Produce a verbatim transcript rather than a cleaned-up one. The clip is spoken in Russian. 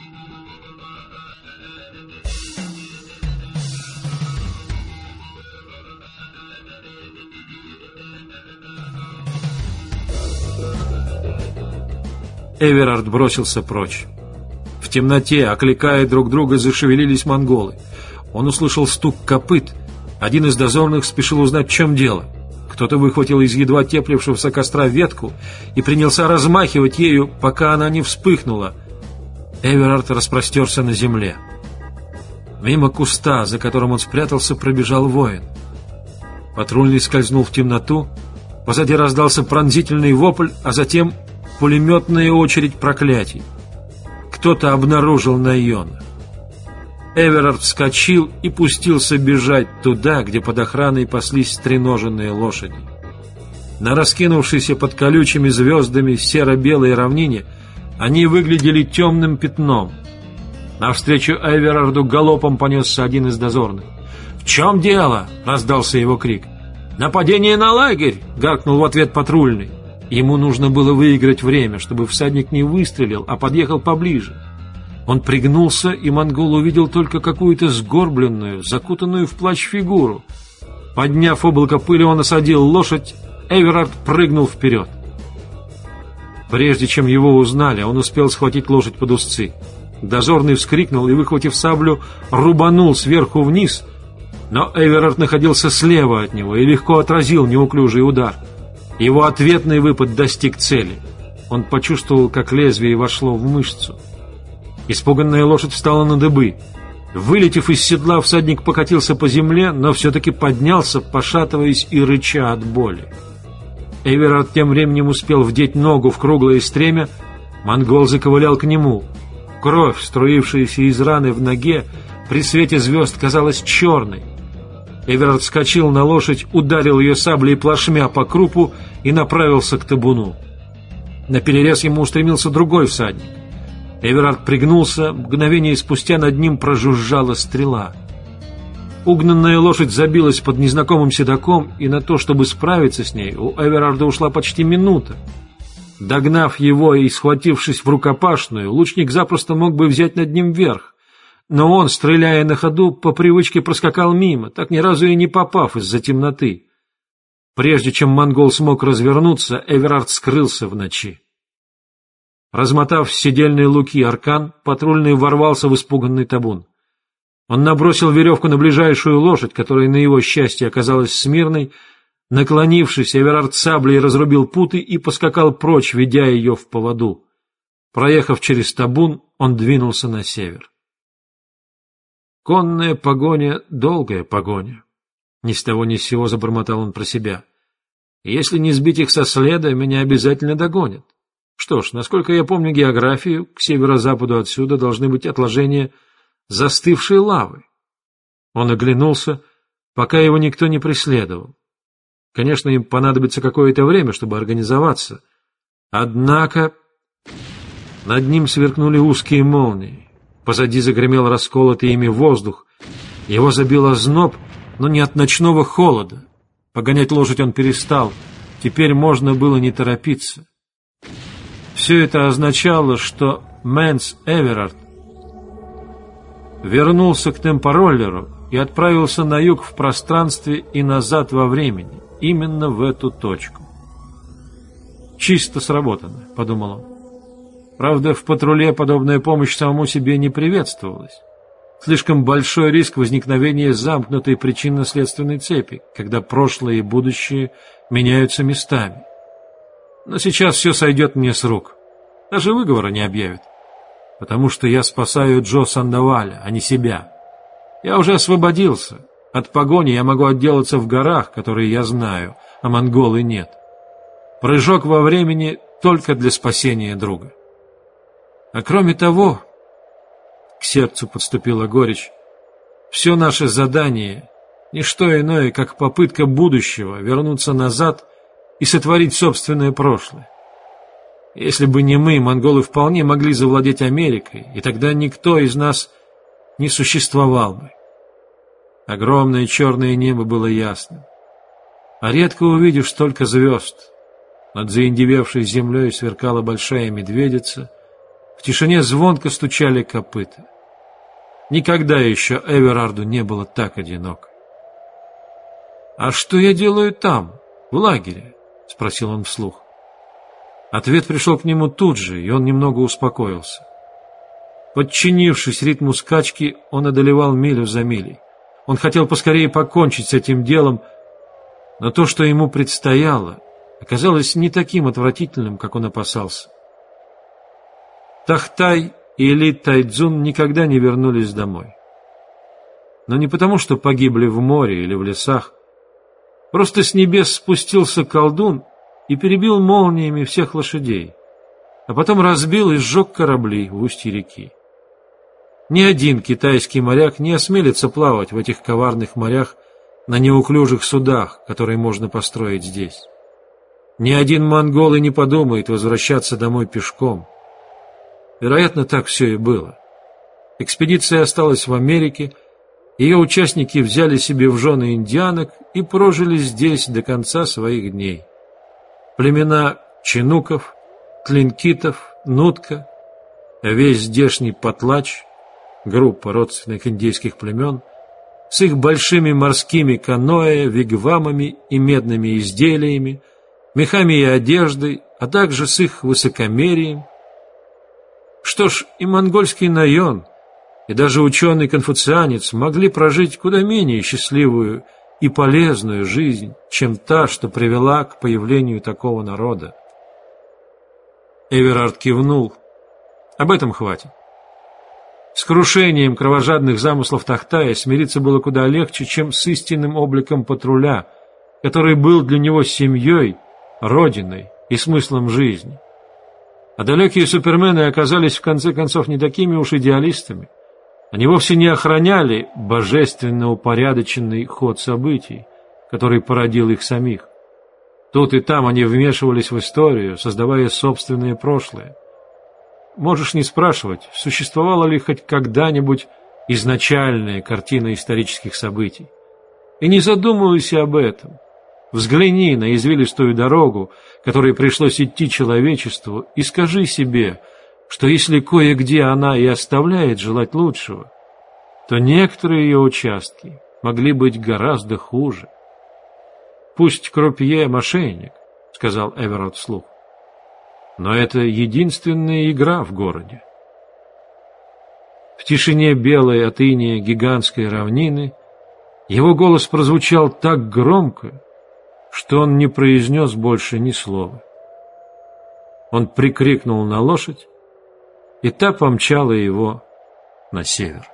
Эверард бросился прочь. В темноте, окликая друг друга, зашевелились монголы. Он услышал стук копыт. Один из дозорных спешил узнать, в чем дело. Кто-то выхватил из едва теплившегося костра ветку и принялся размахивать ею, пока она не вспыхнула. Эверард распростерся на земле. Мимо куста, за которым он спрятался, пробежал воин. Патрульный скользнул в темноту. Позади раздался пронзительный вопль, а затем пулеметная очередь проклятий. Кто-то обнаружил Найона. Эверард вскочил и пустился бежать туда, где под охраной паслись стреноженные лошади. На раскинувшейся под колючими звездами серо-белой равнине они выглядели темным пятном. Навстречу Эверарду галопом понесся один из дозорных. «В чем дело?» — раздался его крик. «Нападение на лагерь!» — гаркнул в ответ патрульный. Ему нужно было выиграть время, чтобы всадник не выстрелил, а подъехал поближе. Он пригнулся, и монгол увидел только какую-то сгорбленную, закутанную в плащ фигуру. Подняв облако пыли, он осадил лошадь. Эверард прыгнул вперед. Прежде чем его узнали, он успел схватить лошадь под узцы. Дозорный вскрикнул и, выхватив саблю, рубанул сверху вниз, но Эверард находился слева от него и легко отразил неуклюжий удар. Его ответный выпад достиг цели. Он почувствовал, как лезвие вошло в мышцу. Испуганная лошадь встала на дыбы. Вылетев из седла, всадник покатился по земле, но все-таки поднялся, пошатываясь и рыча от боли. Эверард тем временем успел вдеть ногу в круглое стремя. Монгол заковылял к нему. Кровь, струившаяся из раны в ноге, при свете звезд казалась черной. Эверард вскочил на лошадь, ударил ее саблей плашмя по крупу и направился к табуну. Наперерез ему устремился другой всадник. Эверард пригнулся, мгновение спустя над ним прожужжала стрела. Угнанная лошадь забилась под незнакомым седаком, и на то, чтобы справиться с ней, у Эверарда ушла почти минута. Догнав его и схватившись в рукопашную, лучник запросто мог бы взять над ним верх. Но он, стреляя на ходу, по привычке проскакал мимо, так ни разу и не попав из-за темноты. Прежде чем монгол смог развернуться, Эверард скрылся в ночи. Размотав с седельной луки аркан, патрульный ворвался в испуганный табун. Он набросил веревку на ближайшую лошадь, которая, на его счастье, оказалась смирной. Наклонившись, Эверард саблей разрубил путы и поскакал прочь, ведя ее в поводу. Проехав через табун, он двинулся на север. Конная погоня — долгая погоня. Ни с того ни с сего забормотал он про себя. Если не сбить их со следа, меня обязательно догонят. Что ж, насколько я помню географию, к северо-западу отсюда должны быть отложения застывшей лавы. Он оглянулся, пока его никто не преследовал. Конечно, им понадобится какое-то время, чтобы организоваться. Однако над ним сверкнули узкие молнии. Позади загремел расколотый ими воздух. Его забил озноб, но не от ночного холода. Погонять лошадь он перестал. Теперь можно было не торопиться. Все это означало, что Мэнс Эверард вернулся к темпороллеру и отправился на юг в пространстве и назад во времени, именно в эту точку. «Чисто сработано», — подумал он. Правда, в патруле подобная помощь самому себе не приветствовалась. Слишком большой риск возникновения замкнутой причинно-следственной цепи, когда прошлое и будущее меняются местами. Но сейчас все сойдет мне с рук. Даже выговора не объявят. Потому что я спасаю Джо Сандаваля, а не себя. Я уже освободился. От погони я могу отделаться в горах, которые я знаю, а монголы нет. Прыжок во времени только для спасения друга. А кроме того, к сердцу подступила горечь, все наше задание — не что иное, как попытка будущего вернуться назад и сотворить собственное прошлое. Если бы не мы, монголы вполне могли завладеть Америкой, и тогда никто из нас не существовал бы. Огромное черное небо было ясным. А редко увидишь столько звезд. Над заиндевевшей землей сверкала большая медведица. В тишине звонко стучали копыта. Никогда еще Эверарду не было так одиноко. «А что я делаю там, в лагере?» — спросил он вслух. Ответ пришел к нему тут же, и он немного успокоился. Подчинившись ритму скачки, он одолевал милю за милей. Он хотел поскорее покончить с этим делом, но то, что ему предстояло, оказалось не таким отвратительным, как он опасался. Тахтай и Эли Тайдзун никогда не вернулись домой. Но не потому, что погибли в море или в лесах. Просто с небес спустился колдун и перебил молниями всех лошадей, а потом разбил и сжег корабли в устье реки. Ни один китайский моряк не осмелится плавать в этих коварных морях на неуклюжих судах, которые можно построить здесь. Ни один монгол и не подумает возвращаться домой пешком. Вероятно, так все и было. Экспедиция осталась в Америке, ее участники взяли себе в жены индианок и прожили здесь до конца своих дней. Племена чинуков, тлинкитов, нутка, весь здешний потлач, группа родственных индейских племен, с их большими морскими каноэ, вигвамами и медными изделиями, мехами и одеждой, а также с их высокомерием. Что ж, и монгольский Найон, и даже ученый-конфуцианец могли прожить куда менее счастливую и полезную жизнь, чем та, что привела к появлению такого народа. Эверард кивнул. Об этом хватит. С крушением кровожадных замыслов Тахтая смириться было куда легче, чем с истинным обликом патруля, который был для него семьей, родиной и смыслом жизни. А далекие супермены оказались в конце концов не такими уж идеалистами. Они вовсе не охраняли божественно упорядоченный ход событий, который породил их самих. Тут и там они вмешивались в историю, создавая собственное прошлое. Можешь не спрашивать, существовала ли хоть когда-нибудь изначальная картина исторических событий. И не задумывайся об этом. Взгляни на извилистую дорогу, которой пришлось идти человечеству, и скажи себе, что если кое-где она и оставляет желать лучшего, то некоторые ее участки могли быть гораздо хуже. «Пусть Крупье мошенник», — сказал Эверард вслух, — «но это единственная игра в городе». В тишине белой от иния гигантской равнины его голос прозвучал так громко, что он не произнес больше ни слова. Он прикрикнул на лошадь, и та помчала его на север.